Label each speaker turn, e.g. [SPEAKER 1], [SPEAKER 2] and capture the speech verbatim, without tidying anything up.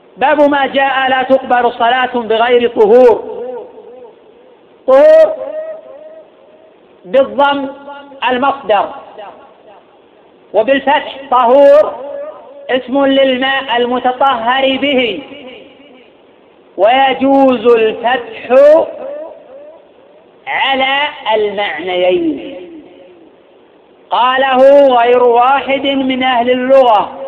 [SPEAKER 1] باب ما جاء لا تقبل صلاة بغير طهور. طهور بالضم المصدر، وبالفتح طهور اسم للماء المتطهر به، ويجوز الفتح على المعنيين. قاله غير واحد من أهل اللغة،